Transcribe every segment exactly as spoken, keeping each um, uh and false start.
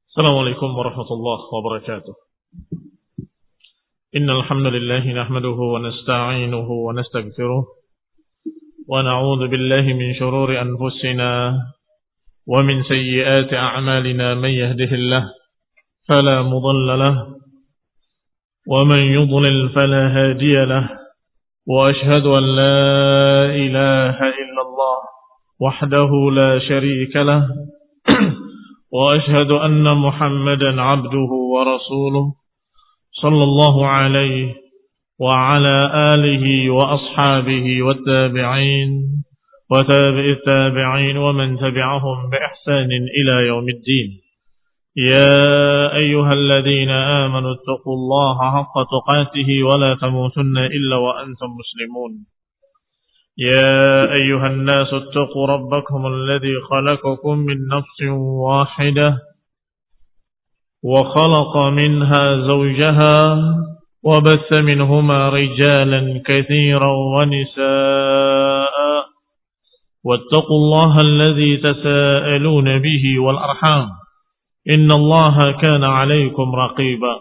السلام عليكم ورحمة الله وبركاته. إن الحمد لله نحمده ونستعينه ونستغفره ونعوذ بالله من شرور أنفسنا ومن سيئات أعمالنا. من يهده الله فلا مضل له ومن يضلل فلا هادي له، وأشهد أن لا إله إلا الله وحده لا شريك له وأشهد أن محمدا عبده ورسوله صلى الله عليه وعلى آله وأصحابه والتابعين وتابع التابعين ومن تبعهم بإحسان إلى يوم الدين. يا أيها الذين آمنوا اتقوا الله حق تقاته ولا تموتن إلا وأنتم مسلمون. يا أيها الناس اتقوا ربكم الذي خلقكم من نفس واحدة وخلق منها زوجها وبث منهما رجالا كثيرا ونساء، واتقوا الله الذي تساءلون به والأرحام إن الله كان عليكم رقيبا.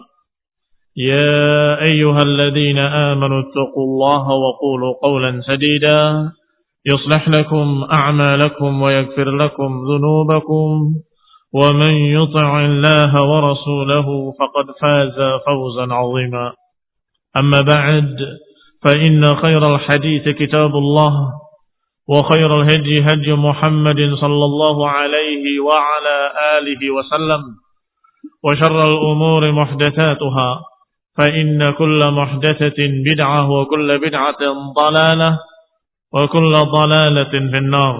يا أيها الذين آمنوا اتقوا الله وقولوا قولا سديدا يصلح لكم أعمالكم ويغفر لكم ذنوبكم، ومن يطع الله ورسوله فقد فاز فوزا عظيما. أما بعد، فإن خير الحديث كتاب الله، وخير الهدي هدي محمد صلى الله عليه وعلى آله وسلم، وشر الأمور محدثاتها، فإن كل محدثة بدعة وكل بدعة ضلالة وكل ضلالة في النار.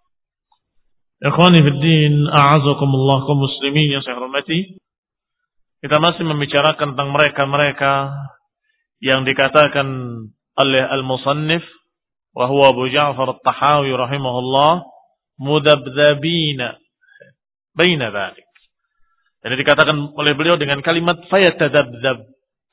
Ikhwani fi din, a'azakumullah kaum muslimin yang saya hormati. Kita masih membicarakan tentang mereka-mereka yang dikatakan oleh al-musannif wa huwa Abu Ja'far at-Tahawi rahimahullah mudabdabina baina dzalik. Jadi dikatakan oleh beliau dengan kalimat fayatadabdab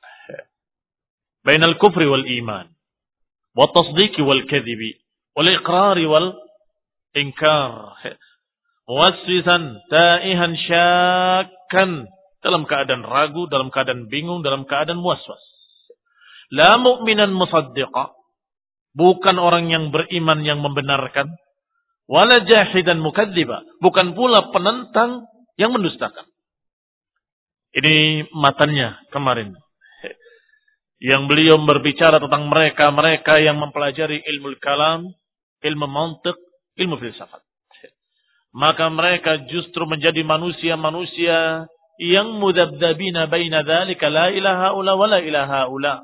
bainal kufri wal iman wa tasdiqi wal kadhibi wal iqrari wal inkar, muwassisan taihan syakkan, dalam keadaan ragu, dalam keadaan bingung, dalam keadaan muwaswas. La mu'minan musaddiqa, bukan orang yang beriman yang membenarkan, wala jahidan mukadziba, bukan pula penentang yang mendustakan. Ini matanya kemarin yang beliau berbicara tentang mereka-mereka yang mempelajari ilmu kalam, ilmu mantiq, ilmu filsafat. Maka mereka justru menjadi manusia-manusia yang mudabdabina baina dzalika, la ilaha ula wa la ilaha ula.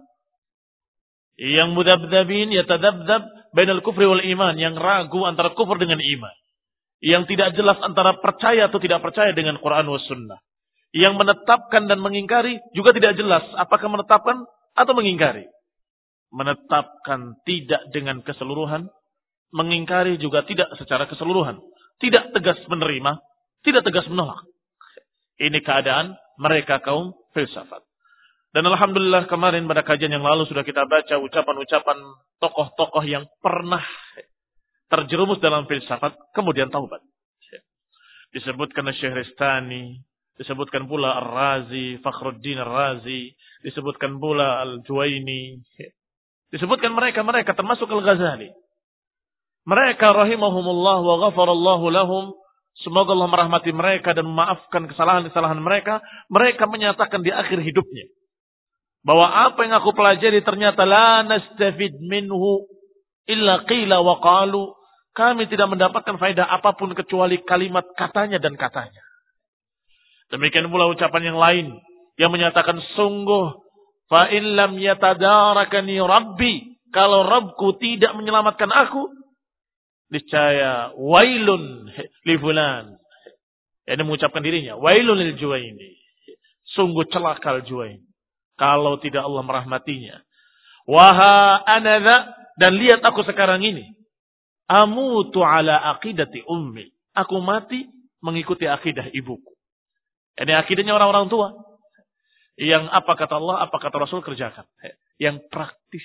Yang mudabdabin yatadabdab bainal kufri wal iman, yang ragu antara kufur dengan iman. Yang tidak jelas antara percaya atau tidak percaya dengan Quran was sunnah. Yang menetapkan dan mengingkari juga tidak jelas apakah menetapkan atau mengingkari. Menetapkan tidak dengan keseluruhan, mengingkari juga tidak secara keseluruhan. Tidak tegas menerima, tidak tegas menolak. Ini keadaan mereka kaum filsafat. Dan alhamdulillah kemarin pada kajian yang lalu sudah kita baca ucapan-ucapan tokoh-tokoh yang pernah terjerumus dalam filsafat kemudian taubat. Disebutkan Syahristani, disebutkan pula Ar-Razi, Fakhruddin Ar-Razi, disebutkan pula Al-Juwaini, disebutkan mereka-mereka termasuk Al-Ghazali. Mereka rahimahumullah wa ghafarallahu lahum, semoga Allah merahmati mereka dan memaafkan kesalahan-kesalahan mereka. Mereka menyatakan di akhir hidupnya bahwa apa yang aku pelajari ternyata la nastafid minhu illa qila wa qalu, kami tidak mendapatkan faedah apapun kecuali kalimat katanya dan katanya. Demikian pula ucapan yang lain yang menyatakan sungguh fa in lam yatadarakani rabbi, kalau Rabbku tidak menyelamatkan aku, niscaya wailun li fulan. Ini mengucapkan dirinya, wailun lil Juwaini, sungguh celaka al-Juwaini kalau tidak Allah merahmatinya. Waha anadha, dan lihat aku sekarang ini, amutu ala aqidati ummi, aku mati mengikuti akidah ibuku. Ini akidahnya orang-orang tua. Yang apa kata Allah, apa kata Rasul kerjakan. Yang praktis.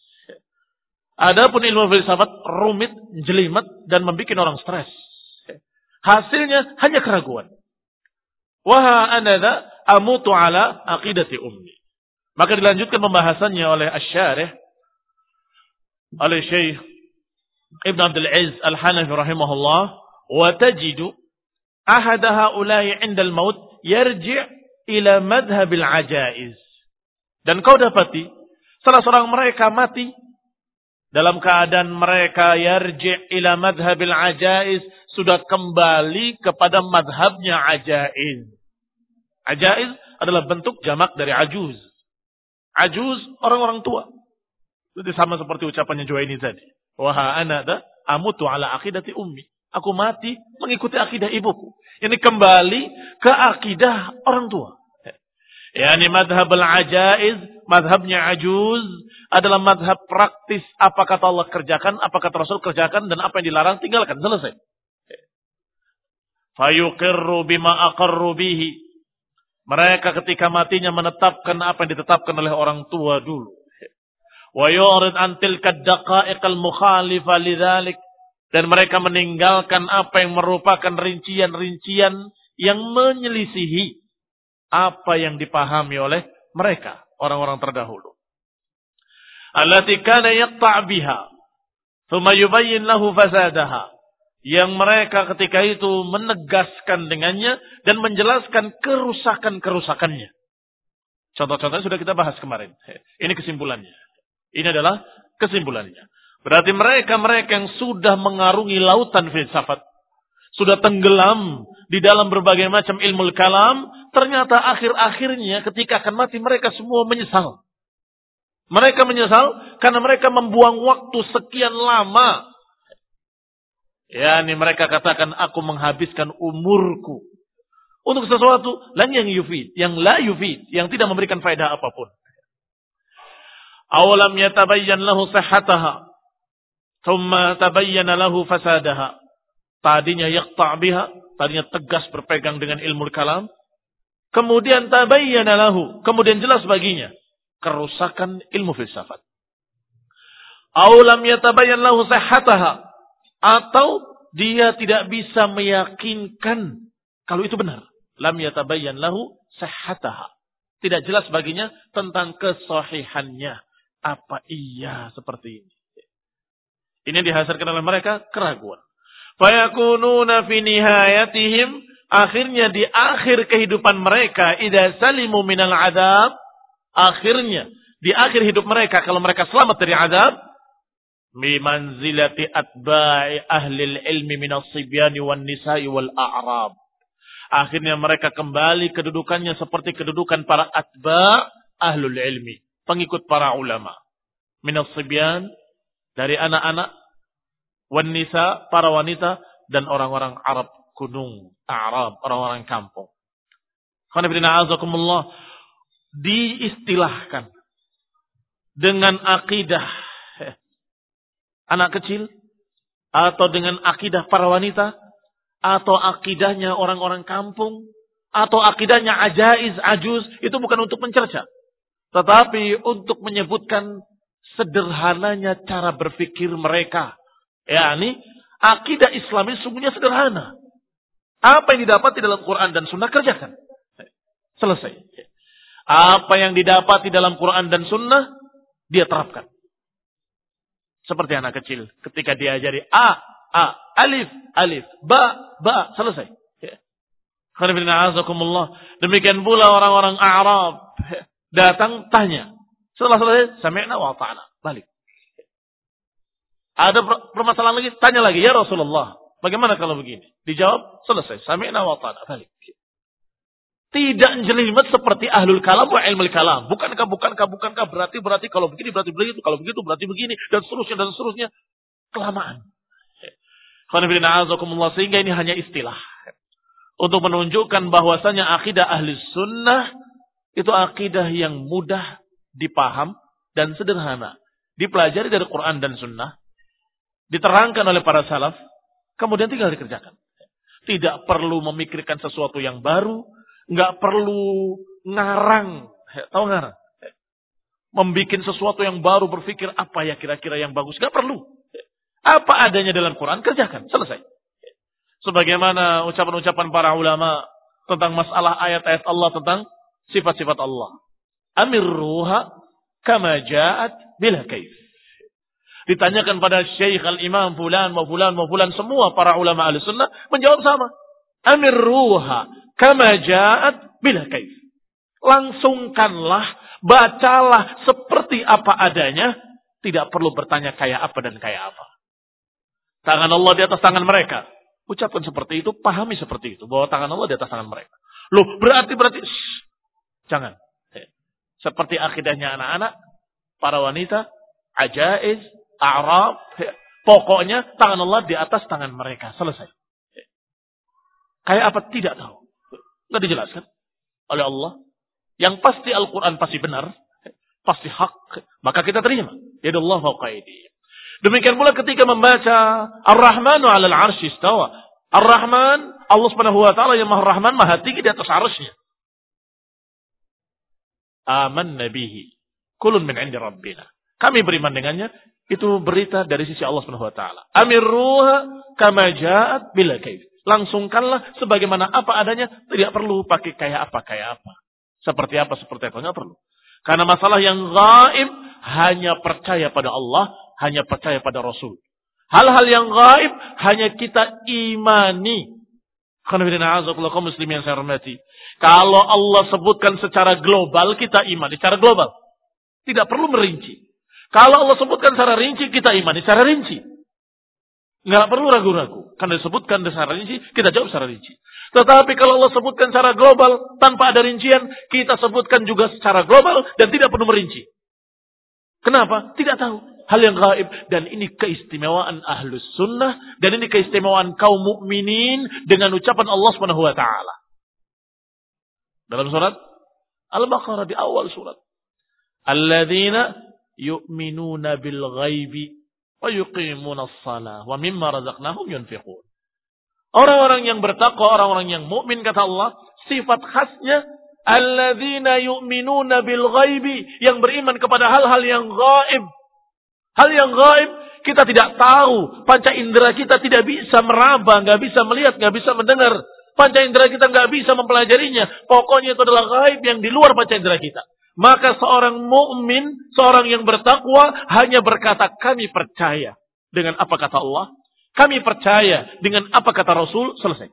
Adapun ilmu filsafat rumit, jelimet, dan membuat orang stres. Hasilnya hanya keraguan. Wa anadha amutu ala aqidati ummi. Maka dilanjutkan pembahasannya oleh Asy-Syarih oleh Syekh Ibn Abdul Aziz Al-Hanafi rahimahullah, wa tajidu ahad haula'i 'inda al-maut yarji' ila madhhab al-ajaiz. Dan kau dapati salah seorang mereka mati dalam keadaan mereka yarji' ila madhhab al-ajaiz, sudah kembali kepada madhabnya ajaiz. Ajaiz adalah bentuk jamak dari ajuz. Ajuz orang-orang tua. Itu sama seperti ucapannya Juwaini tadi. Wa ana da amutu ala aqidati ummi. Aku mati mengikuti akidah ibuku. Ini kembali ke akidah orang tua. Yani madhab al-ajaiz, madhabnya ajuz adalah madhab praktis. Apa kata Allah kerjakan, apa kata Rasul kerjakan, dan apa yang dilarang tinggalkan. Selesai. Fayuqirru bima aqarru bihi. Mereka ketika matinya menetapkan apa yang ditetapkan oleh orang tua dulu. Wa yurid an tilka ad-daqa'iq al-mukhalifa lidzalik. Dan mereka meninggalkan apa yang merupakan rincian-rincian yang menyelisihi apa yang dipahami oleh mereka, orang-orang terdahulu. Allati kana yaqta' biha, thumma yubayyin lahu fasadaha. Yang mereka ketika itu menegaskan dengannya dan menjelaskan kerusakan-kerusakannya. Contoh-contohnya sudah kita bahas kemarin. Ini kesimpulannya. Ini adalah kesimpulannya. Berarti mereka-mereka yang sudah mengarungi lautan filsafat, sudah tenggelam di dalam berbagai macam ilmu kalam, ternyata akhir-akhirnya ketika akan mati mereka semua menyesal. Mereka menyesal karena mereka membuang waktu sekian lama. Ya, ini mereka katakan aku menghabiskan umurku untuk sesuatu lan yang yufid, yang la yufid, yang tidak memberikan faedah apapun. Awalam yatabayyan lahu sihhataha, thumma tabayyana lahu fasadaha. Tadinya yaqta' biha, tadinya tegas berpegang dengan ilmu kalam, kemudian tabayyana lahu, kemudian jelas baginya kerusakan ilmu filsafat. Awalam yatabayyan lahu sihhataha, atau dia tidak bisa meyakinkan kalau itu benar. Lam yatabayyan lahu sihhataha. Tidak jelas baginya tentang kesahihannya. Apa iya seperti ini? Ini dihasilkan oleh mereka keraguan. Fayakununa fi nihayatihim, akhirnya di akhir kehidupan mereka, idza salimu minal adab, akhirnya di akhir hidup mereka kalau mereka selamat dari azab, bimanzilati atba'i ahlil ilmi minas sibyani wan nisa'i wal a'rab. Akhirnya mereka kembali kedudukannya seperti kedudukan para atba' ahlul ilmi, pengikut para ulama. Minas sibyan, dari anak-anak, wan nisa, para wanita, dan orang-orang Arab gunung, A'rab, orang-orang kampung. Khonibina azakumullah, diistilahkan dengan akidah anak kecil, atau dengan akidah para wanita, atau akidahnya orang-orang kampung, atau akidahnya ajaiz, ajuz, itu bukan untuk mencerca, tetapi untuk menyebutkan sederhananya cara berpikir mereka. yakni akidah Islami sungguhnya sederhana. Apa yang didapati dalam Quran dan Sunnah kerjakan. Selesai. Apa yang didapati dalam Quran dan Sunnah dia terapkan. Seperti anak kecil ketika diajari A, A, alif, alif, ba, ba, selesai. Demikian pula orang-orang Arab datang tanya. Setelah selesai, sami'na wa ta'ana. Balik. Ada permasalahan lagi, tanya lagi, ya Rasulullah, bagaimana kalau begini? Dijawab, selesai, sami'na wa ta'ana. Balik. Tidak jelimet seperti ahlul kalam wa ilmul kalam. Bukankah, bukankah, bukankah, berarti, berarti, kalau begini, berarti begitu, kalau begitu, berarti begini, dan seterusnya, dan seterusnya. Kelamaan. Sehingga ini hanya istilah. Untuk menunjukkan bahwasanya akidah ahli sunnah, itu akidah yang mudah dipaham dan sederhana. Dipelajari dari Quran dan sunnah. Diterangkan oleh para salaf. Kemudian tinggal dikerjakan. Tidak perlu memikirkan sesuatu yang baru. Nggak perlu ngarang. Tahu ngarang? Membikin sesuatu yang baru, berpikir apa ya kira-kira yang bagus. Nggak perlu. Apa adanya dalam Quran, kerjakan. Selesai. Sebagaimana ucapan-ucapan para ulama tentang masalah ayat-ayat Allah, tentang sifat-sifat Allah. Amirruha kama ja'at bila kaif. Ditanyakan pada Syekh al-Imam fulan wa fulan wa fulan, semua para ulama Ahlussunnah menjawab sama. Amirruha kama ja'at bila kaif. Langsungkanlah, bacalah seperti apa adanya, tidak perlu bertanya kayak apa dan kayak apa. Tangan Allah di atas tangan mereka. Ucapkan seperti itu, pahami seperti itu, bahwa tangan Allah di atas tangan mereka. Loh, berarti berarti shh, jangan. Seperti akidahnya anak-anak, para wanita, ajaiz, a'rab, pokoknya tangan Allah di atas tangan mereka. Selesai. Kayak apa? Tidak tahu. Tidak dijelaskan oleh Allah. Yang pasti Al-Quran pasti benar, pasti hak, maka kita terima. Yadullah fawqa aydihim. Demikian pula ketika membaca Ar-Rahmanu 'alal 'arsy istawa. Ar-Rahman, Allah Subhanahu wa taala yang Maha Rahman, Maha tinggi di atas 'arsy-Nya. Amanna bihi kullun min 'indi rabbina. Kami beriman dengannya, itu berita dari sisi Allah Subhanahu wa taala. Amirruha kama ja'at bila kaif. Langsungkanlah sebagaimana apa adanya, tidak perlu pakai kayak apa kayak apa. Seperti apa seperti apa, enggak perlu. Karena masalah yang gaib hanya percaya pada Allah, hanya percaya pada Rasul. Hal-hal yang gaib hanya kita imani. Kaum muslimin yang saya hormati. Kalau Allah sebutkan secara global, kita imani secara global. Tidak perlu merinci. Kalau Allah sebutkan secara rinci, kita imani secara rinci. Nggak perlu ragu-ragu. Karena disebutkan secara rinci, kita jawab secara rinci. Tetapi kalau Allah sebutkan secara global, tanpa ada rincian, kita sebutkan juga secara global dan tidak perlu merinci. Kenapa? Tidak tahu. Hal yang gaib. Dan ini keistimewaan Ahlus Sunnah. Dan ini keistimewaan kaum mukminin dengan ucapan Allah Subhanahu wa taala. Dalam surat Al-Baqarah di awal surat. Alladzina yu'minuna bil ghaibi wa yuqimuna as-salah wa mimma razaqnahum yunfiqun. Orang-orang yang bertakwa, orang-orang yang mukmin kata Allah, sifat khasnya alladzina yu'minuna bil ghaibi, yang beriman kepada hal-hal yang gaib. Hal yang gaib kita tidak tahu, panca indera kita tidak bisa meraba, nggak bisa melihat, nggak bisa mendengar. Panca indera kita nggak bisa mempelajarinya. Pokoknya itu adalah gaib yang di luar panca indera kita. Maka seorang mukmin, seorang yang bertakwa hanya berkata, kami percaya dengan apa kata Allah, kami percaya dengan apa kata Rasul, selesai.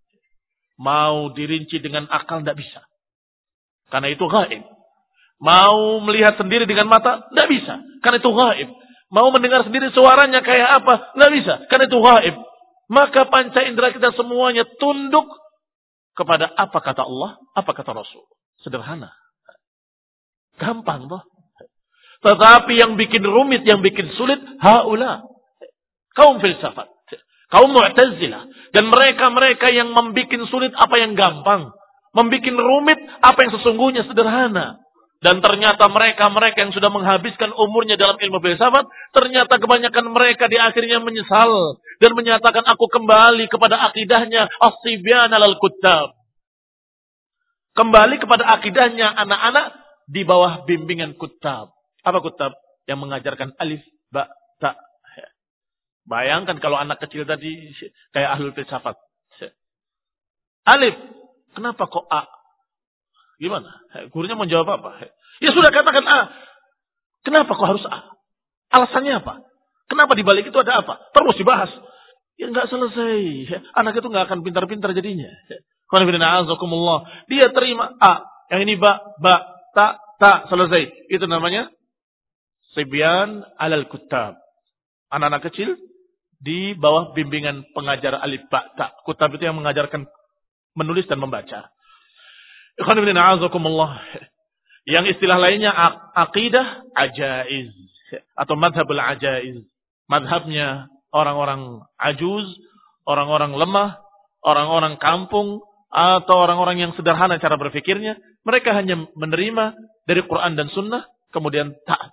Mau dirinci dengan akal tidak bisa, karena itu gaib. Mau melihat sendiri dengan mata tidak bisa, karena itu gaib. Mau mendengar sendiri suaranya kayak apa tidak bisa, karena itu gaib. Maka panca indera kita semuanya tunduk kepada apa kata Allah, apa kata Rasul. Sederhana. Gampang toh. Tetapi yang bikin rumit, yang bikin sulit, haula. Kaum filsafat. Kaum Mu'tazilah. Dan mereka-mereka yang membuat sulit apa yang gampang. Membuat rumit apa yang sesungguhnya sederhana. Dan ternyata mereka-mereka yang sudah menghabiskan umurnya dalam ilmu filsafat, ternyata kebanyakan mereka di akhirnya menyesal dan menyatakan aku kembali kepada akidahnya as-sibyan al-kuttab. Kembali kepada akidahnya anak-anak di bawah bimbingan kuttab. Apa kuttab? Yang mengajarkan alif, ba, ta. Bayangkan kalau anak kecil tadi kayak ahlul filsafat. Alif, kenapa kok A? Gimana? Gurunya mau jawab apa? Ya sudah katakan A. Kenapa kok harus A? Alasannya apa? Kenapa di balik itu ada apa? Terus dibahas. Ya nggak selesai. Anak itu nggak akan pintar-pintar jadinya. Dia terima A. Yang ini ba, ba, ta, ta. Selesai. Itu namanya sibyan alal kuttab. Anak-anak kecil di bawah bimbingan pengajar alif, ba, ta. Kuttab itu yang mengajarkan menulis dan membaca. Yang istilah lainnya aqidah ajaiz atau madhabul ajaiz. Madhabnya orang-orang ajuz, orang-orang lemah, orang-orang kampung, atau orang-orang yang sederhana cara berpikirnya. Mereka hanya menerima dari Quran dan Sunnah, kemudian taat.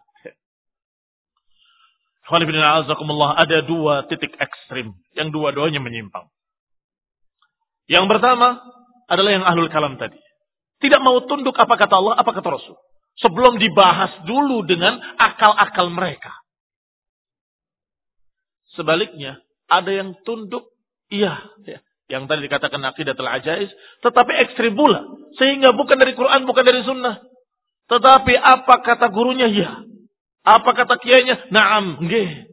Ada dua titik ekstrim, yang dua-duanya menyimpang. Yang pertama adalah yang ahlul kalam tadi. Tidak mau tunduk apa kata Allah, apa kata Rasul. Sebelum dibahas dulu dengan akal-akal mereka. Sebaliknya, ada yang tunduk, iya. Ya. Yang tadi dikatakan aqidatul ajaiz, tetapi ekstrim pula. Sehingga bukan dari Quran, bukan dari sunnah. Tetapi apa kata gurunya? Ya. Apa kata kiainya? Naam. Nggih.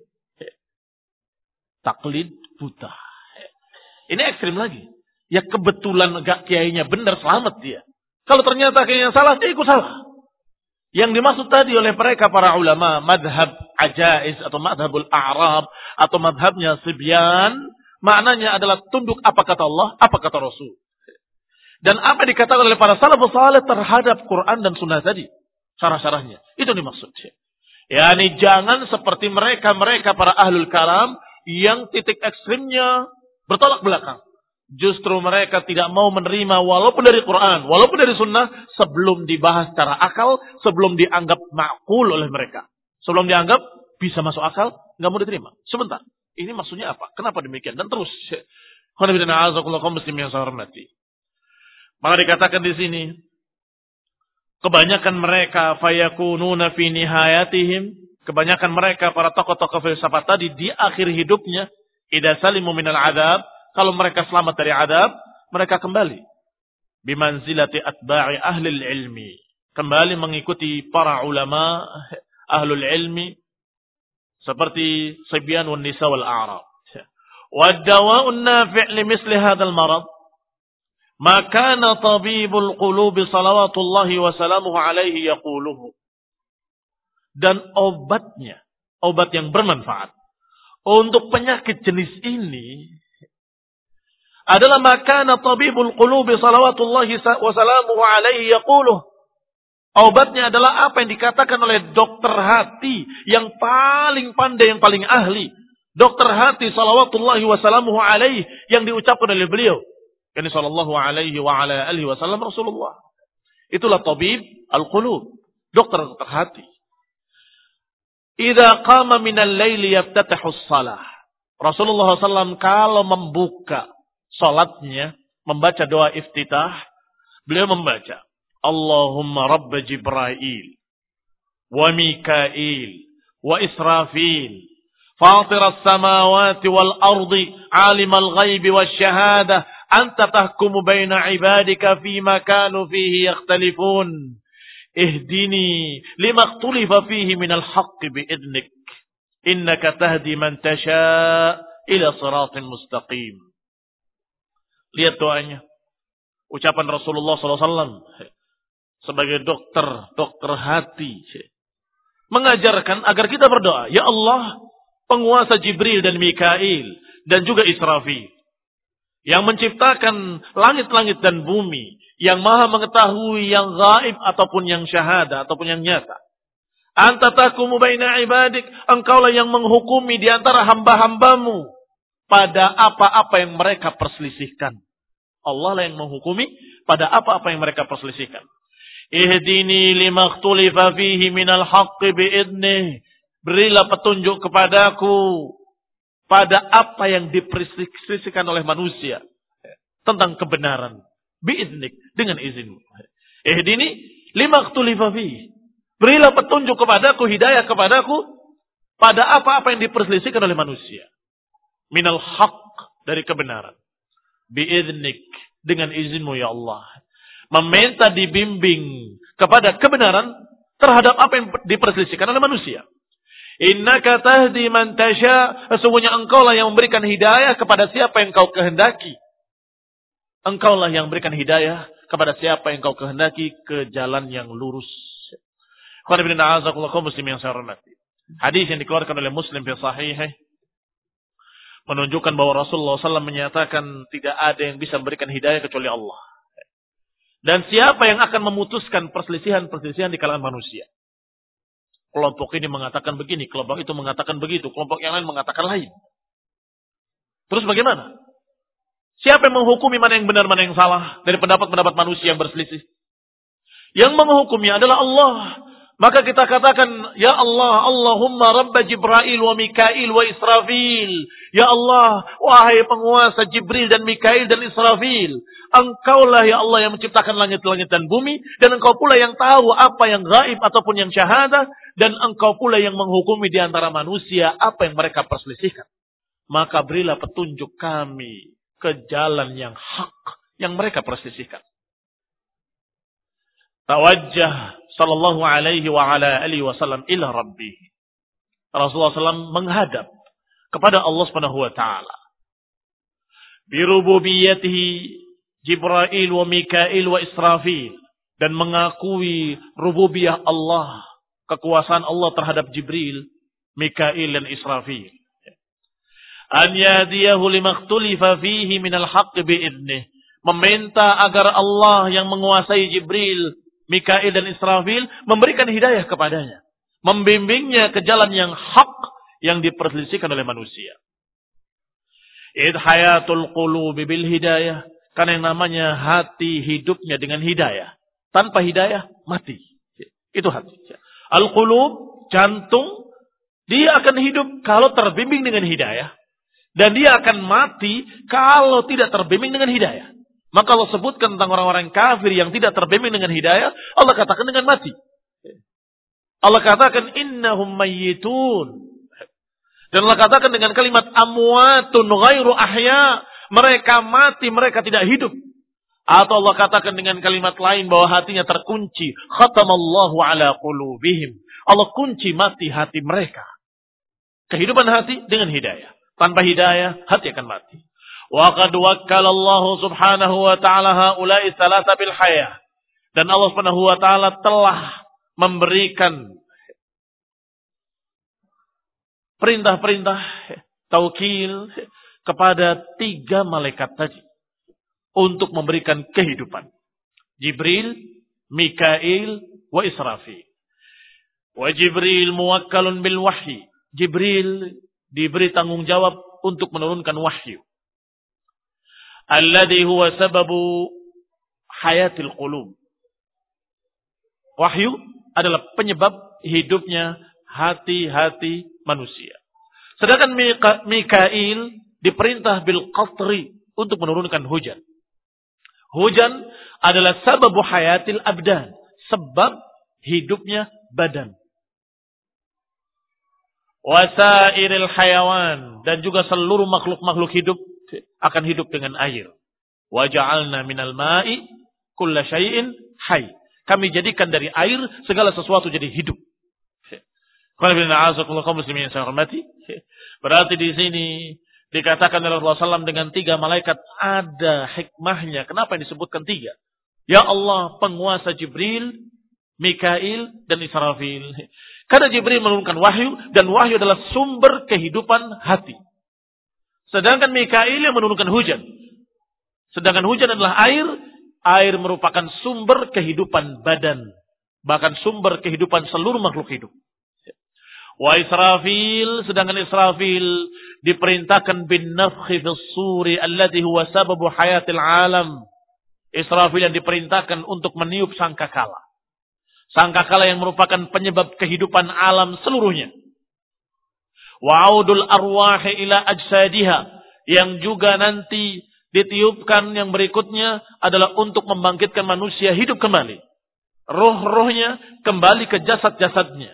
Taklid buta. Ini ekstrim lagi. Ya kebetulan gak kiainya benar, selamat dia. Kalau ternyata kiainya salah, dia ikut salah. Yang dimaksud tadi oleh mereka para ulama, madhab ajaiz atau madhabul a'rab atau madhabnya Sibyan, maknanya adalah tunduk apa kata Allah, apa kata Rasul. Dan apa dikatakan oleh para salafus saleh terhadap Quran dan sunnah tadi. Syarah-syarahnya. Itu dimaksud. Yani jangan seperti mereka-mereka para ahlul kalam yang titik ekstrimnya bertolak belakang. Justru mereka tidak mau menerima walaupun dari Quran, walaupun dari sunnah, sebelum dibahas secara akal, sebelum dianggap ma'qul oleh mereka. Sebelum dianggap bisa masuk akal, nggak mau diterima. Sebentar, ini maksudnya apa? Kenapa demikian? Dan terus, muslim yang saya hormati. Maka dikatakan di sini, kebanyakan mereka fayakununa fi nihayatihim, kebanyakan mereka para tokoh-tokoh filsafat tadi di akhir hidupnya, idza salimu minal adab, kalau mereka selamat dari adab, mereka kembali bimanzilati atba'i ahlil ilmi, kembali mengikuti para ulama ahlul ilmi seperti Sibyan wan nisa wal a'rab. Wa dawa'un nafi' li misli hadzal marad ma kana tabibul qulubi salawatullahi wa salamuhu alaihi yaquluhu. Dan obatnya, obat yang bermanfaat untuk penyakit jenis ini adalah makana tabibul qulubi salawatullahi wa salamuhu alaihi yaquluh. Obatnya adalah apa yang dikatakan oleh dokter hati yang paling pandai, yang paling ahli. Dokter hati salawatullahi wa salamuhu alaihi yang diucapkan oleh beliau. Yani sallallahu alaihi wa ala alihi wa sallam Rasulullah. Itulah tabib al-qulub. Dokter-dokter hati. Idza qama minal laili yaftatahu as-salah. Rasulullah shallallahu alaihi wasallam kalau membuka salatnya, membaca doa iftitah, beliau membaca Allahumma rabb Jibril wa Mikail wa Israfil fatir as-samawati wal ardi alimal ghaibi wasy-syahadah anta tahkumu baina ibadika fima kanu fihi yakhtalifun ihdini lima ikhtalifa fihi minal haqqi bi'idnik innaka tahdi man tasha' ila siratin mustaqim. Lihat doanya. Ucapan Rasulullah shallallahu alaihi wasallam sebagai dokter, dokter hati. Mengajarkan agar kita berdoa. Ya Allah, penguasa Jibril dan Mikail. Dan juga Israfil. Yang menciptakan langit-langit dan bumi. Yang maha mengetahui yang gaib ataupun yang syahada ataupun yang nyata. Anta tahkumu baina ibadik. Engkaulah yang menghukumi di antara hamba-hambamu. Pada apa-apa yang mereka perselisihkan. Allah lah yang menghukumi pada apa-apa yang mereka perselisihkan. Ihdini lima ikhtulifa fihi minal haqqi bi'idnih. Berilah petunjuk kepadaku pada apa yang diperselisihkan oleh manusia. Tentang kebenaran. Bi'idnik. Dengan izinmu. Ihdini lima ikhtulifa fihi. Berilah petunjuk kepadaku, hidayah kepadaku pada apa-apa yang diperselisihkan oleh manusia. Minal haq, dari kebenaran. Bi'idnik, dengan izinmu ya Allah. Meminta dibimbing kepada kebenaran terhadap apa yang diperselisihkan oleh manusia. Innaka tahdi man tasha, sesungguhnya engkaulah yang memberikan hidayah kepada siapa yang kau kehendaki. Engkaulah yang memberikan hidayah kepada siapa yang kau kehendaki ke jalan yang lurus. Qul inna a'udzubillahi muslim yang saya hormati. Hadis yang dikeluarkan oleh Muslim fi sahihih menunjukkan bahwa Rasulullah shallallahu alaihi wasallam menyatakan tidak ada yang bisa memberikan hidayah kecuali Allah. Dan siapa yang akan memutuskan perselisihan-perselisihan di kalangan manusia? Kelompok ini mengatakan begini, kelompok itu mengatakan begitu, kelompok yang lain mengatakan lain. Terus bagaimana? Siapa yang menghukumi mana yang benar, mana yang salah dari pendapat-pendapat manusia yang berselisih? Yang menghukumnya adalah Allah. Maka kita katakan, Ya Allah, Allahumma Rabba Jibril wa Mikail wa Israfil. Ya Allah, wahai penguasa Jibril dan Mikail dan Israfil. Engkaulah ya Allah yang menciptakan langit-langit dan bumi. Dan engkau pula yang tahu apa yang gaib ataupun yang syahadah. Dan engkau pula yang menghukumi di antara manusia apa yang mereka perselisihkan. Maka berilah petunjuk kami ke jalan yang hak yang mereka perselisihkan. Tawajjah sallallahu alaihi wa ala alihi wasallam ila rabbih. Rasulullah sallallahu alaihi wasallam menghadap kepada Allah Subhanahu wa taala. Bi rububiyyatihi Jibril wa Mikail wa Israfil, dan mengakui rububiyah Allah, kekuasaan Allah terhadap Jibril, Mikail dan Israfil. An yahdiyahu limaktulifa fihi minal haqq bi'idnih. Meminta agar Allah yang menguasai Jibril, Mikail dan Israfil memberikan hidayah kepadanya. Membimbingnya ke jalan yang hak yang diperselisihkan oleh manusia. Id hayatul qulubi bil hidayah. Karena yang namanya hati hidupnya dengan hidayah. Tanpa hidayah, mati. Itu hati. Al-qulub, jantung, dia akan hidup kalau terbimbing dengan hidayah. Dan dia akan mati kalau tidak terbimbing dengan hidayah. Maka Allah sebutkan tentang orang-orang kafir yang tidak terbimbing dengan hidayah, Allah katakan dengan mati. Allah katakan innahum mayyitun. Dan Allah katakan dengan kalimat amwatun ghairu ahya. Mereka mati, mereka tidak hidup. Atau Allah katakan dengan kalimat lain bahwa hatinya terkunci. Khatamallahu ala qulubihim. Allah kunci mati hati mereka. Kehidupan hati dengan hidayah. Tanpa hidayah, hati akan mati. Wa qad wakkalallahu subhanahu wa ta'ala haula'i thalatha bil hayah. Dan Allah subhanahu wa ta'ala telah memberikan perintah-perintah taukil kepada tiga malaikat tadi untuk memberikan kehidupan. Jibril, Mikail, wa Israfil. Wa Jibril muwakkalun bil wahyi. Jibril diberi tanggung jawab untuk menurunkan wahyu. Alladhi huwa sababu hayatil qulub. Wahyu adalah penyebab hidupnya hati-hati manusia. Sedangkan Mikail diperintah bil qatri untuk menurunkan hujan. Hujan adalah sababu hayatil abdan, sebab hidupnya badan. Wasairil hayawan, dan juga seluruh makhluk-makhluk hidup akan hidup dengan air. Wa ja'alna minal ma'i kulla syai'in hayy. Kami jadikan dari air segala sesuatu jadi hidup. Berarti di sini dikatakan oleh Rasulullah shallallahu alaihi wasallam dengan tiga malaikat ada hikmahnya. Kenapa yang disebutkan tiga? Ya Allah, penguasa Jibril, Mikail, dan Israfil. Karena Jibril menurunkan wahyu, dan wahyu adalah sumber kehidupan hati. Sedangkan Mikail yang menurunkan hujan. Sedangkan hujan adalah air. Air merupakan sumber kehidupan badan. Bahkan sumber kehidupan seluruh makhluk hidup. Wa Israfil, sedangkan Israfil diperintahkan bin nafkhi fis suri alladhi huwa sababu hayatil alam. Israfil yang diperintahkan untuk meniup sangkakala. Sangkakala yang merupakan penyebab kehidupan alam seluruhnya. Wa audul arwahi ila ajsadiha, yang juga nanti ditiupkan yang berikutnya adalah untuk membangkitkan manusia hidup kembali. Roh-rohnya kembali ke jasad-jasadnya.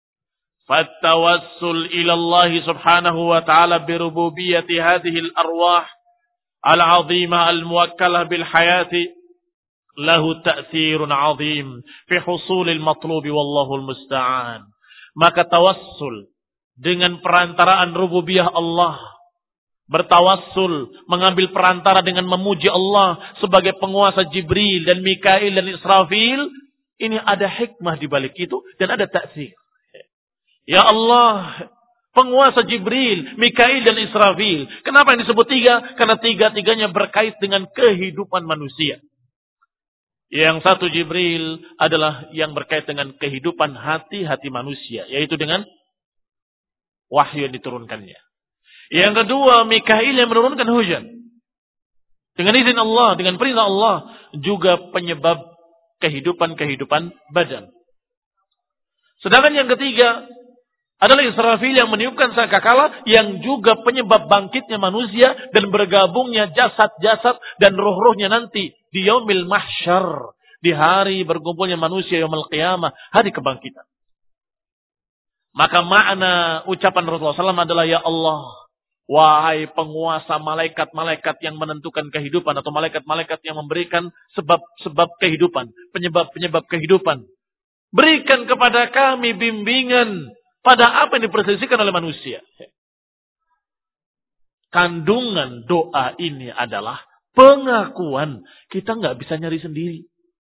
Fattawassul ila Allah subhanahu wa ta'ala birububiyyati hadhihi al-arwah al-'azimah al-muwakkalah bil hayati lahu ta'thirun 'azim fi husulil matlubi wallahu al-musta'an. Maka tawassul dengan perantaraan rububiyah Allah, bertawassul mengambil perantara dengan memuji Allah sebagai penguasa Jibril dan Mikail dan Israfil, ini ada hikmah di balik itu dan ada ta'thir. Ya Allah, penguasa Jibril, Mikail dan Israfil. Kenapa yang disebut tiga? Karena tiga-tiganya berkait dengan kehidupan manusia. Yang satu Jibril adalah yang berkait dengan kehidupan hati-hati manusia, yaitu dengan wahyu yang diturunkannya. Yang kedua Mikail yang menurunkan hujan. Dengan izin Allah, dengan perintah Allah, juga penyebab kehidupan-kehidupan badan. Sedangkan yang ketiga adalah Israfil yang meniupkan sangkakala, yang juga penyebab bangkitnya manusia dan bergabungnya jasad-jasad dan roh-rohnya nanti di yaumil mahsyar, di hari berkumpulnya manusia yaumil qiyamah, hari kebangkitan. Maka makna ucapan Rasulullah shallallahu alaihi wasallam adalah ya Allah, Wahai penguasa malaikat-malaikat yang menentukan kehidupan atau malaikat-malaikat yang memberikan sebab-sebab kehidupan, penyebab-penyebab kehidupan. Berikan kepada kami bimbingan pada apa yang diperselisihkan oleh manusia. Kandungan doa ini adalah pengakuan kita nggak bisa nyari sendiri.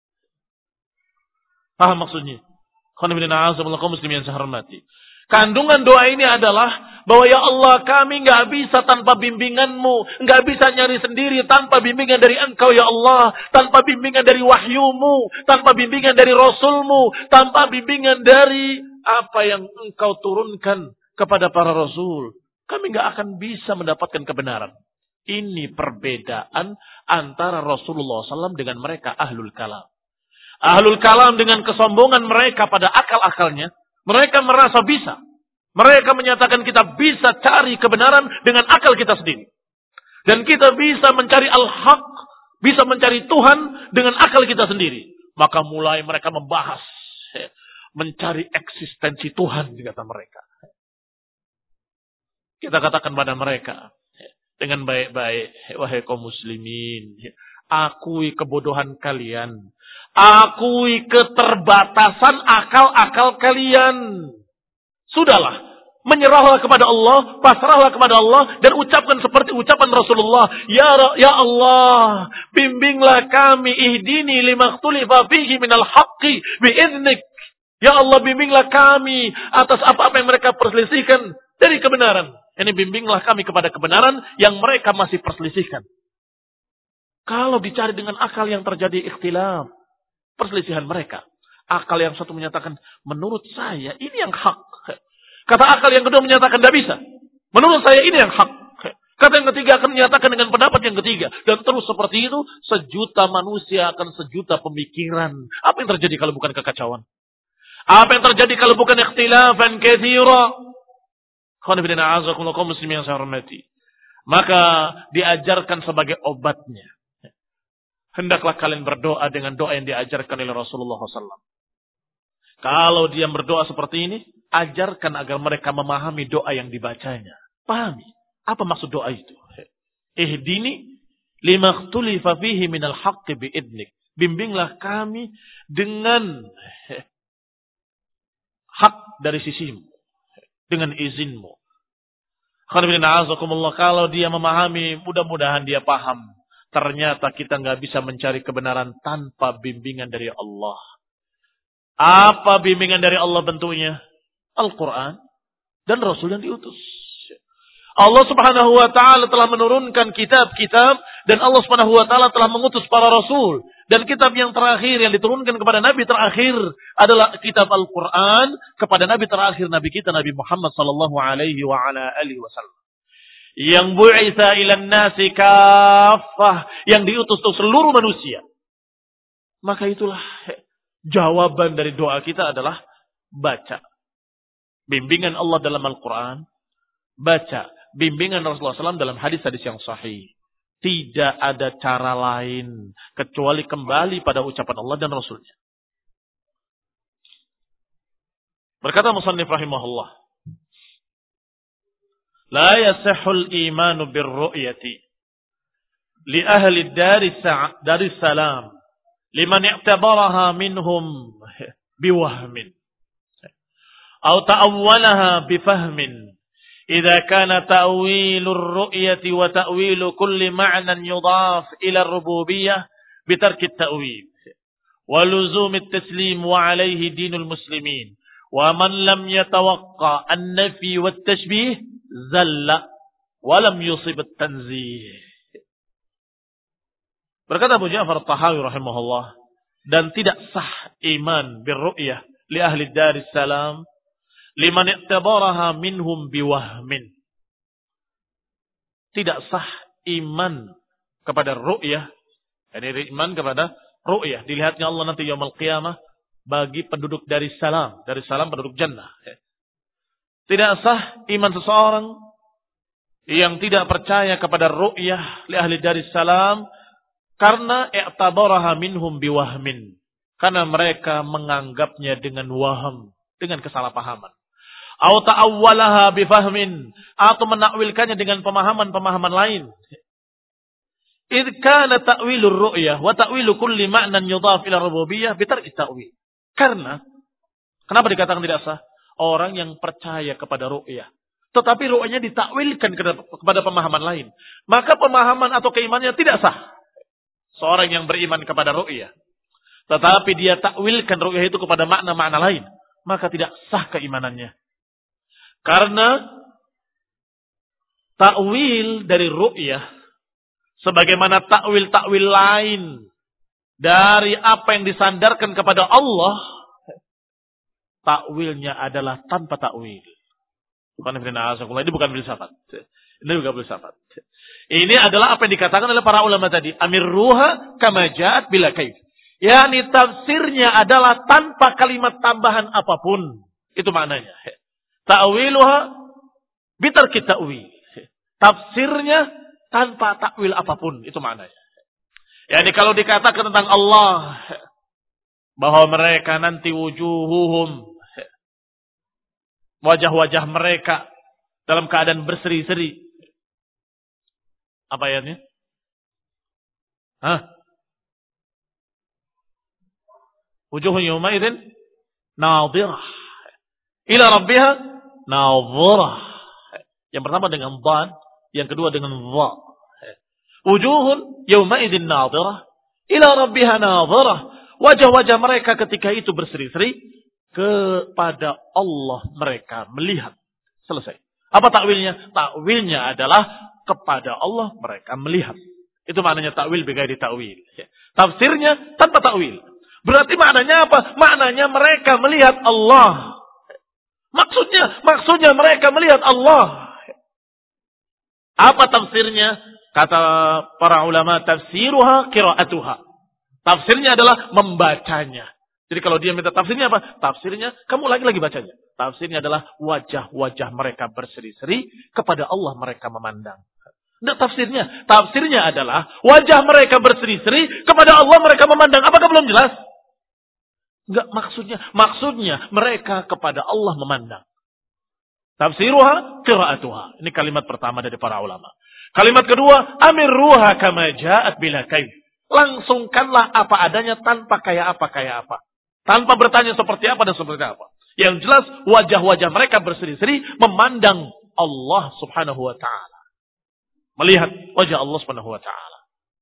Paham maksudnya? Muslimin yang saya hormati. Kandungan doa ini adalah bahwa ya Allah kami nggak bisa tanpa bimbinganmu, nggak bisa nyari sendiri tanpa bimbingan dari Engkau ya Allah, tanpa bimbingan dari wahyumu, tanpa bimbingan dari Rasulmu, tanpa bimbingan dari apa yang Engkau turunkan kepada para Rasul. Kami nggak akan bisa mendapatkan kebenaran. Ini perbedaan antara Rasulullah shallallahu alaihi wasallam dengan mereka ahlul kalam. Ahlul kalam dengan kesombongan mereka pada akal-akalnya, mereka merasa bisa. Mereka menyatakan kita bisa cari kebenaran dengan akal kita sendiri. Dan kita bisa mencari al-haq, bisa mencari Tuhan dengan akal kita sendiri. Maka mulai mereka membahas, mencari eksistensi Tuhan, kata mereka. Kita katakan pada mereka dengan baik-baik, wahai kaum muslimin, akui kebodohan kalian, akui keterbatasan akal-akal kalian. Sudahlah, menyerahlah kepada Allah, pasrahlah kepada Allah, dan ucapkan seperti ucapan Rasulullah, Ya ya Allah, bimbinglah kami, ihdini limaktulifa fihi minal haqqi biiznik. Ya Allah, bimbinglah kami atas apa-apa yang mereka perselisihkan dari kebenaran. Ini bimbinglah kami kepada kebenaran yang mereka masih perselisihkan. Kalau dicari dengan akal yang terjadi ikhtilaf, perselisihan mereka. Akal yang satu menyatakan, menurut saya ini yang hak. Kata akal yang kedua menyatakan tidak bisa. Menurut saya ini yang hak. Kata yang ketiga akan menyatakan dengan pendapat yang ketiga. Dan terus seperti itu, sejuta manusia akan sejuta pemikiran. Apa yang terjadi kalau bukan kekacauan? Apa yang terjadi kalau bukan ikhtilafan katsira? Muslimin yang saya hormati. Maka diajarkan sebagai obatnya. Hendaklah kalian berdoa dengan doa yang diajarkan oleh Rasulullah shallallahu alaihi wasallam. Kalau dia berdoa seperti ini, ajarkan agar mereka memahami doa yang dibacanya. Pahami. Apa maksud doa itu? Ihdini limaktulifa fihi minal haqqi biidnik. Bimbinglah kami dengan hak dari sisimu. Dengan izinmu. Kalau dia memahami, mudah-mudahan dia paham. Ternyata kita nggak bisa mencari kebenaran tanpa bimbingan dari Allah. Apa bimbingan dari Allah bentuknya? Al-Quran dan Rasul yang diutus. Allah subhanahu wa ta'ala telah menurunkan kitab-kitab dan Allah subhanahu wa ta'ala telah mengutus para Rasul. Dan kitab yang terakhir yang diturunkan kepada Nabi terakhir adalah kitab Al-Quran kepada Nabi terakhir Nabi kita Nabi Muhammad sallallahu alaihi wa ala alihi wasallam. Yang bu'itsa ilan nasi kaffah, yang diutus untuk seluruh manusia. Maka itulah jawaban dari doa kita adalah baca bimbingan Allah dalam Al-Quran, baca bimbingan Rasulullah shallallahu alaihi wasallam dalam hadis-hadis yang sahih. Tidak ada cara lain kecuali kembali pada ucapan Allah dan Rasulnya. Berkata musannif rahimahullah, La yasihul imanu birru'yati li ahli dari salam liman i'tabaraha minhum biwahmin atau ta'awwalaha bifahmin. إذا كان تأويل الرؤية وتأويل كل معنى يضاف إلى الربوبية بترك التأويل ولزوم التسليم وعليه دين المسلمين ومن لم يتوقع النفي والتشبيه زل ولم يصب التنزيه. Berkata Abu Ja'far At-Tahawi rahimahullah, dan tidak sah iman birru'yah li ahli daris salam liman i'tabaraha minhum biwahmin. Tidak sah iman kepada ru'yah, yani iman kepada ru'yah, dilihatnya Allah nanti yaumul qiyamah bagi penduduk dari salam, dari salam penduduk jannah. Tidak sah iman seseorang yang tidak percaya kepada ru'yah li ahli dari salam karena i'tabaraha minhum biwahmin, karena mereka menganggapnya dengan waham, dengan kesalahpahaman. Atau ta'awwalaha bifahmin, atau menakwilkannya dengan pemahaman-pemahaman lain. Idh kana ta'wilur ru'yah wa ta'wilu kulli ma'nan yudhaf ila rububiyyah bitarki ta'wil. Karena kenapa dikatakan tidak sah? Orang yang percaya kepada ru'yah, tetapi ru'yahnya ditakwilkan kepada pemahaman lain, maka pemahaman atau keimanannya tidak sah. Seorang yang beriman kepada ru'yah, tetapi dia takwilkan ru'yah itu kepada makna-makna lain, maka tidak sah keimanannya. Karena takwil dari ru'yah, sebagaimana takwil-takwil lain dari apa yang disandarkan kepada Allah, takwilnya adalah tanpa takwil. Bukan ini bukan filsafat. Ini juga filsafat. Ini adalah apa yang dikatakan oleh para ulama tadi. Amir ruha kama ja'at bila kaif. Yani tafsirnya adalah tanpa kalimat tambahan apapun. Itu maknanya. Ta'wiluha bitarki ta'wil. Tafsirnya tanpa takwil apapun. Itu maknanya. Yani kalau dikatakan tentang Allah, bahwa mereka nanti wujuhuhum, wajah-wajah mereka dalam keadaan berseri-seri. Apa ayatnya? Hah? Wujuhun yawmaidin nadhirah ila rabbiha nadhirah. Yang pertama dengan dhan, yang kedua dengan dha. Wujuhun yawmaidin nadhirah ila rabbiha nadhirah. Wajah-wajah mereka ketika itu berseri-seri kepada Allah mereka melihat. Selesai. Apa takwilnya? Takwilnya adalah kepada Allah mereka melihat. Itu maknanya takwil bighairi takwil. Tafsirnya tanpa takwil. Berarti maknanya apa? Maknanya mereka melihat Allah. Maksudnya, maksudnya mereka melihat Allah. Apa tafsirnya? Kata para ulama, tafsiruha qiraatuha. Tafsirnya adalah membacanya. Jadi kalau dia minta tafsirnya apa? Tafsirnya, kamu lagi-lagi bacanya. Tafsirnya adalah wajah-wajah mereka berseri-seri kepada Allah mereka memandang. Nah, tafsirnya, tafsirnya adalah wajah mereka berseri-seri kepada Allah mereka memandang. Apakah belum jelas? Enggak, maksudnya, maksudnya mereka kepada Allah memandang. Tafsiruha qiraatuha. Ini kalimat pertama dari para ulama. Kalimat kedua, amirruha kama ja'at bila kaif. Langsungkanlah apa adanya tanpa kayak apa kayak apa. Tanpa bertanya seperti apa dan seperti apa. Yang jelas wajah-wajah mereka berseri-seri memandang Allah Subhanahu wa taala. Melihat wajah Allah Subhanahu wa taala.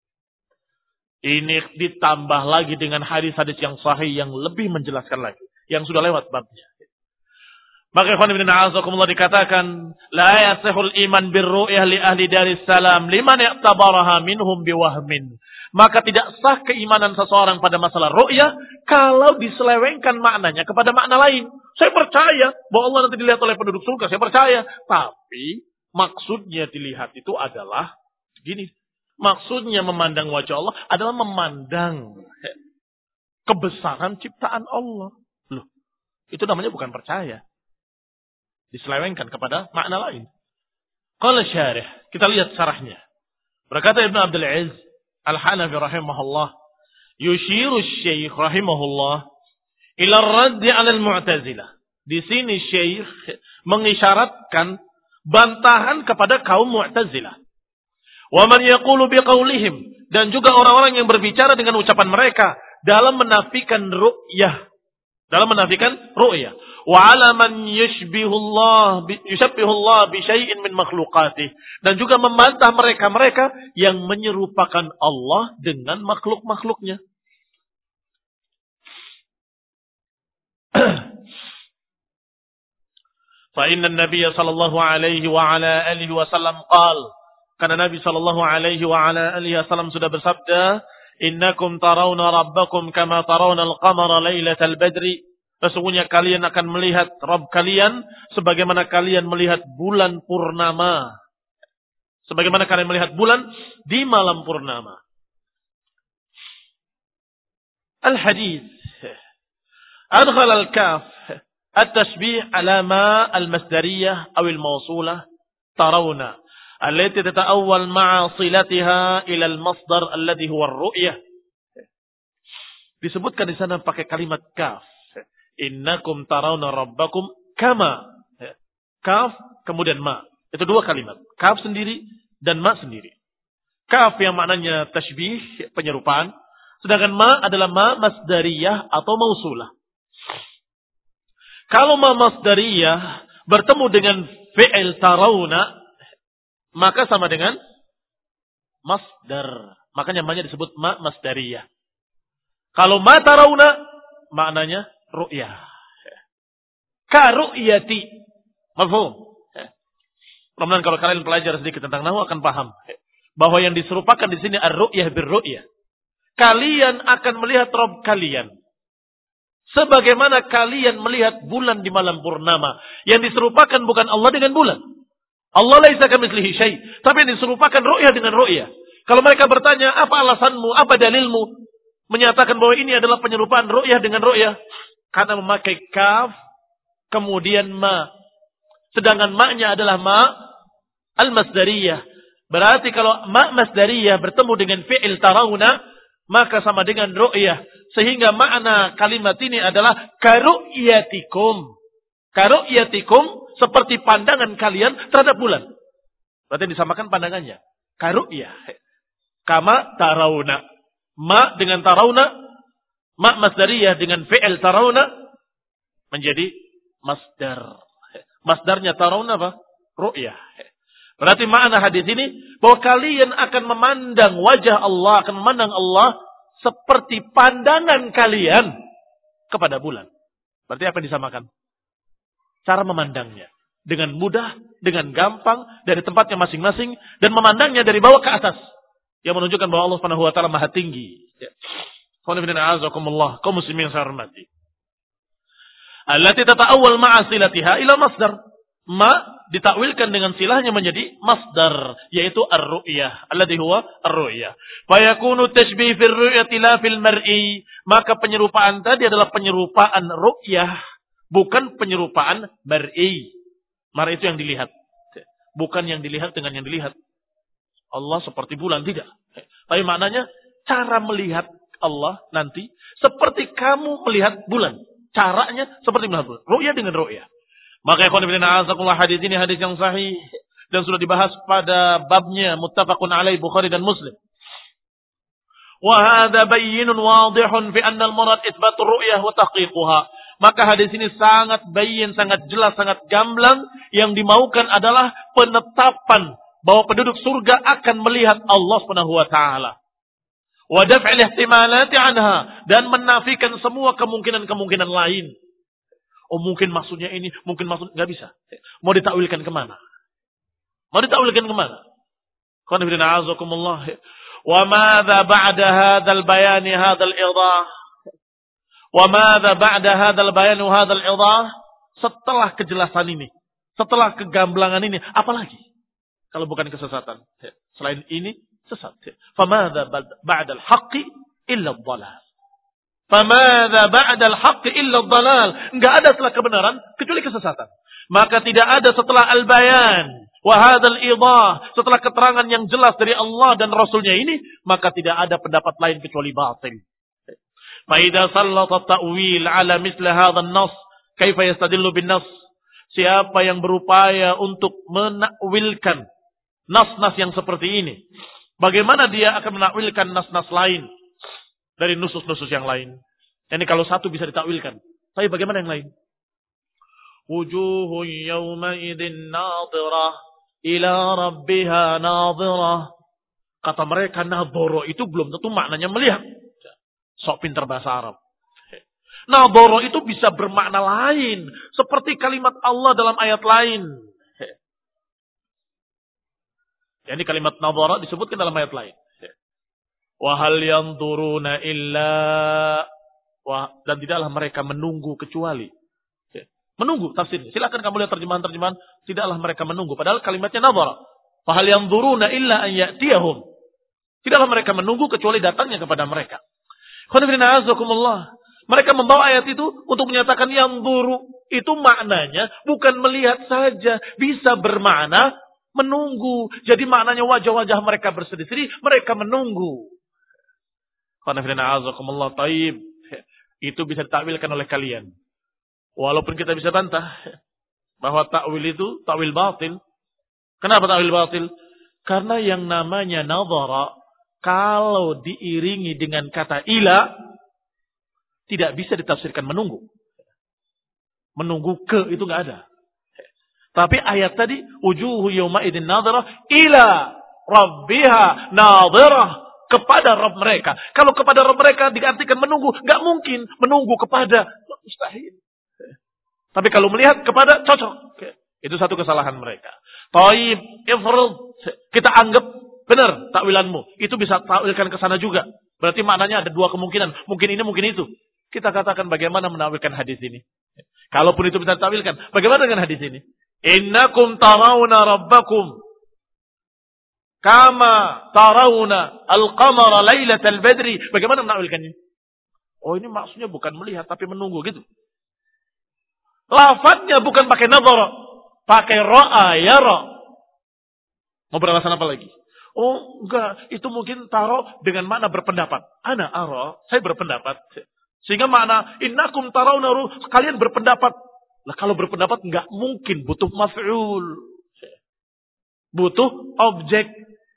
Ini ditambah lagi dengan hadis-hadis yang sahih yang lebih menjelaskan lagi, yang sudah lewat babnya. Maka ikhwan ibn a'azakumullah dikatakan la yasihul iman birru'yah li ahli daris salam liman ya'tabaraha minhum biwahmin. Maka tidak sah keimanan seseorang pada masalah ru'yah kalau diselewengkan maknanya kepada makna lain. Saya percaya bahwa Allah nanti dilihat oleh penduduk surga, saya percaya. Tapi maksudnya dilihat itu adalah gini. Maksudnya memandang wajah Allah adalah memandang kebesaran ciptaan Allah. Loh, itu namanya bukan percaya. Diselewengkan kepada makna lain. Qala syarih, kita lihat syarahnya. Berkata Ibn Abdul Aziz Al-Hanafi rahimahullah, yushiru Syekh rahimahullah ila ar-radd 'ala al-Mu'tazilah. Di sini Syekh mengisyaratkan bantahan kepada kaum Mu'tazilah. Wa man yaqulu biqaulihim, dan juga orang-orang yang berbicara dengan ucapan mereka dalam menafikan ru'yah, dalam menafikan ru'yah. Wa 'ala man yushbihullah yushabbihullah bi syai'in min makhluqatih, dan juga membantah mereka-mereka yang menyerupakan Allah dengan makhluk-makhluknya. Fa inna an-nabiy sallallahu alaihi wa ala alihi wasallam qala, karena Nabi sallallahu alaihi wa ala alihi wasallam sudah bersabda, innakum tarawna rabbakum kama tarawna al-qamara lailatal badri. Sesungguhnya kalian akan melihat Rabb kalian sebagaimana kalian melihat bulan purnama. Sebagaimana kalian melihat bulan di malam purnama. Al-hadis adkhala al-kaf at-tashbih ala ma al-masdariyah aw al-mawsulah tarawna allati tata'awwal ma'a silatiha ila al-masdar alladhi huwa ar-ru'yah. Disebutkan di sana pakai kalimat kaf. Innakum tarawna rabbakum kama. Kaf, kemudian ma. Itu dua kalimat. Kaf sendiri dan ma sendiri. Kaf yang maknanya tashbih, penyerupaan. Sedangkan ma adalah ma masdariyah atau mausulah. Kalau ma masdariyah bertemu dengan fi'il tarawna, maka sama dengan masdar. Makanya namanya disebut ma masdariyah. Kalau ma tarawna, maknanya ru'yah. Ka ru'yati. Mafhum? Mudah-mudahan kalau kalian belajar sedikit tentang nahwu akan paham bahwa yang diserupakan di sini ar-ru'yah bir-ru'yah. Kalian akan melihat Rabb kalian sebagaimana kalian melihat bulan di malam purnama. Yang diserupakan bukan Allah dengan bulan. Allah laisa kamitslihi syai', tapi yang diserupakan ru'yah dengan ru'yah. Kalau mereka bertanya, apa alasanmu, apa dalilmu menyatakan bahwa ini adalah penyerupaan ru'yah dengan ru'yah? Karena memakai kaf kemudian ma. Sedangkan ma-nya adalah ma al-masdariyah. Berarti kalau ma masdariyah bertemu dengan fi'il tarawna, maka sama dengan ru'yah. Sehingga makna kalimat ini adalah karu'yatikum. Karu'yatikum seperti pandangan kalian terhadap bulan. Berarti disamakan pandangannya. Karu'yah. Kama tarawna. Ma dengan tarawna. Ma masdariyah dengan fi'il tarawna. Menjadi masdar. Masdarnya tarawna apa? Ru'yah. Berarti makna hadis ini bahwa kalian akan memandang wajah Allah, akan memandang Allah seperti pandangan kalian kepada bulan. Berarti apa yang disamakan? Cara memandangnya. Dengan mudah, dengan gampang, dari tempatnya masing-masing, dan memandangnya dari bawah ke atas. Yang menunjukkan bahwa Allah Subhanahu wa taala Maha tinggi. Ya. Qul kaum muslimin yang saya hormati. Allati tata'awwal ma'a silatiha ila masdar. Ma ditakwilkan dengan silahnya menjadi masdar, yaitu ar-ru'yah, alladhi huwa ar-ru'yah. Fayakunu tashbih fil ru'yati la fil mar'i. Maka penyerupaan tadi adalah penyerupaan ru'yah, bukan penyerupaan mar'i. Mar'i itu yang dilihat, bukan yang dilihat dengan yang dilihat. Allah seperti bulan, tidak. Tapi maknanya cara melihat Allah nanti seperti kamu melihat bulan. Caranya seperti melihat bulan. Ru'yah dengan ru'yah. Maka ikhwan fillah a'azakumullah, hadis ini hadis yang sahih dan sudah dibahas pada babnya muttafaqun alaih Bukhari dan Muslim. Wa hadza bayyinun wadihun fi anna al-murad itsbatur ru'yah wa tahqiquha. Maka hadis ini sangat bayyin, sangat jelas, sangat gamblang. Yang dimaukan adalah penetapan bahwa penduduk surga akan melihat Allah Subhanahu wa taala. Wa daf'il ihtimalati anha, dan menafikan semua kemungkinan-kemungkinan lain. Oh mungkin maksudnya ini, mungkin maksud nggak bisa. Mau ditakwilkan kemana? Mau ditakwilkan kemana? Qul inna a'udzukumullah. Wa madza ba'da hadzal bayan hadzal idah? Wa madza ba'da hadzal bayan hadzal idah? Setelah kejelasan ini, setelah kegamblangan ini, apalagi? Kalau bukan kesesatan. Selain ini sesat. Fa madza ba'da al-haqqi illa ad-dhalal. Famadza ba'dal haqqi illa ad-dhalal. Enggak ada setelah kebenaran kecuali kesesatan. Maka tidak ada setelah al-bayan wa hadzal idah, setelah keterangan yang jelas dari Allah dan Rasulnya ini, maka tidak ada pendapat lain kecuali batil. Fa idza sallata ta'wil ala misli hadzal nas, kaifa yastadillu bin nas? Siapa yang berupaya untuk menakwilkan nas-nas yang seperti ini, bagaimana dia akan menakwilkan nas-nas lain dari nusus-nusus yang lain? Ini kalau satu bisa ditakwilkan, tapi bagaimana yang lain? Wujuhun yawma idzin nadhirah ila rabbiha nadhirah. Kata mereka nadhara itu belum tentu maknanya melihat. Sok pintar bahasa Arab. Nadhara itu bisa bermakna lain, seperti kalimat Allah dalam ayat lain. Jadi kalimat nadhara disebutkan dalam ayat lain. Wa hal yanzuruna illa, wah, dan tidaklah mereka menunggu kecuali. Menunggu tafsirnya. Silakan kamu lihat terjemahan-terjemahan, tidaklah mereka menunggu. Padahal kalimatnya nadhara. Fa hal yanzuruna illa an ya'tiyahum. Tidaklah mereka menunggu kecuali datangnya kepada mereka. Khonifina azakumullah. Mereka membawa ayat itu untuk menyatakan yanzuru itu maknanya bukan melihat saja, bisa bermakna menunggu. Jadi maknanya wajah-wajah mereka bersedih-sedih, mereka menunggu. Itu bisa ditakwilkan oleh kalian. Walaupun kita bisa bantah. bahwa takwil itu takwil batil. Kenapa takwil batil? Karena yang namanya nadhara kalau diiringi dengan kata ila tidak bisa ditafsirkan menunggu. Menunggu ke itu enggak ada. Tapi ayat tadi wujuhu yauma idzin nadhara ila rabbiha nadhara, kepada Rabb mereka. Kalau kepada Rabb mereka diartikan menunggu, enggak mungkin menunggu kepada, mustahil. Tapi kalau melihat kepada cocok. Itu satu kesalahan mereka. Taib, ifrud, kita anggap benar takwilanmu. Itu bisa takwilkan ke sana juga. Berarti maknanya ada dua kemungkinan. Mungkin ini, mungkin itu. Kita katakan bagaimana menakwilkan hadis ini. Kalaupun itu bisa takwilkan, bagaimana dengan hadis ini? Innakum tarawna rabbakum kama tarawna al-qamara lailatal badri. Bagaimana menakwilkannya? Oh, ini maksudnya bukan melihat tapi menunggu gitu. Lafadznya bukan pakai nadhara, pakai ra'a yara. Mau beralasan apa lagi? Oh, enggak, itu mungkin taruh dengan makna berpendapat. Ana ara, saya berpendapat. Sehingga makna innakum tarawna, kalian berpendapat. Lah kalau berpendapat enggak mungkin, butuh maf'ul. Butuh objek.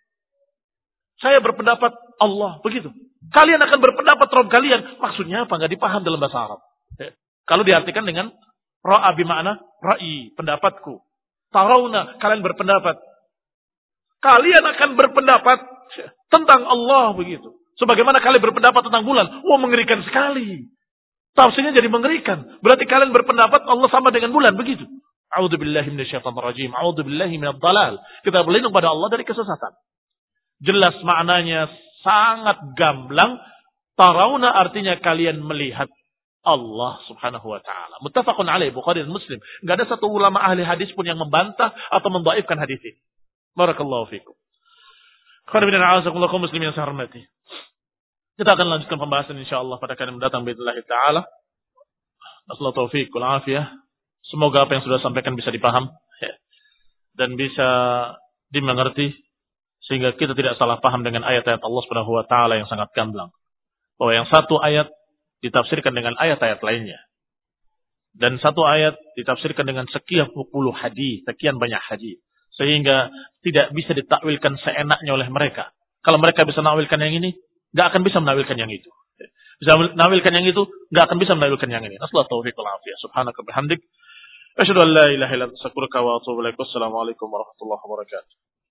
Saya berpendapat Allah, begitu. Kalian akan berpendapat Rabb kalian. Maksudnya apa? Enggak dipaham dalam bahasa Arab. Kalau diartikan dengan ra'a bimakna ra'i, pendapatku. Tarawna, kalian berpendapat. Kalian akan berpendapat tentang Allah, begitu. Sebagaimana kalian berpendapat tentang bulan. Wah, mengerikan sekali. Tafsirnya jadi mengerikan. Berarti kalian berpendapat Allah sama dengan bulan, begitu. A'udzubillahi minasyaitonir rajim. A'udzubillahi minadh dhalal. Kita berlindung pada Allah dari kesesatan. Jelas maknanya sangat gamblang. Tarawna artinya kalian melihat Allah subhanahu wa ta'ala. Muttafaqun alaih, Bukhari dan Muslim. Enggak ada satu ulama ahli hadis pun yang membantah atau mendhaifkan hadis ini. Barakallahu fikum. Khairan a'azakumullah kaum muslimin yang saya hormati. Kita akan lanjutkan pembahasan insyaallah pada kali mendatang باذنillah taala. Nasallahu taufiq wal afiyah. Semoga apa yang sudah sampaikan bisa dipaham dan bisa dimengerti sehingga kita tidak salah paham dengan ayat-ayat Allah Subhanahu wa taala yang sangat gamblang. Bahwa yang satu ayat ditafsirkan dengan ayat-ayat lainnya. Dan satu ayat ditafsirkan dengan sekian puluh hadis, sekian banyak hadis. Sehingga tidak bisa ditakwilkan seenaknya oleh mereka. Kalau mereka bisa menakwilkan yang ini, nggak akan bisa menakwilkan yang itu. Bisa menakwilkan yang itu, nggak akan bisa menakwilkan yang ini. Nasallahu taufiq wal afiyah. Subhanaka bihamdik. Asyhadu an la ilaha illa anta astaghfiruka wa atubu ilaik. Wassalamualaikum warahmatullahi wabarakatuh.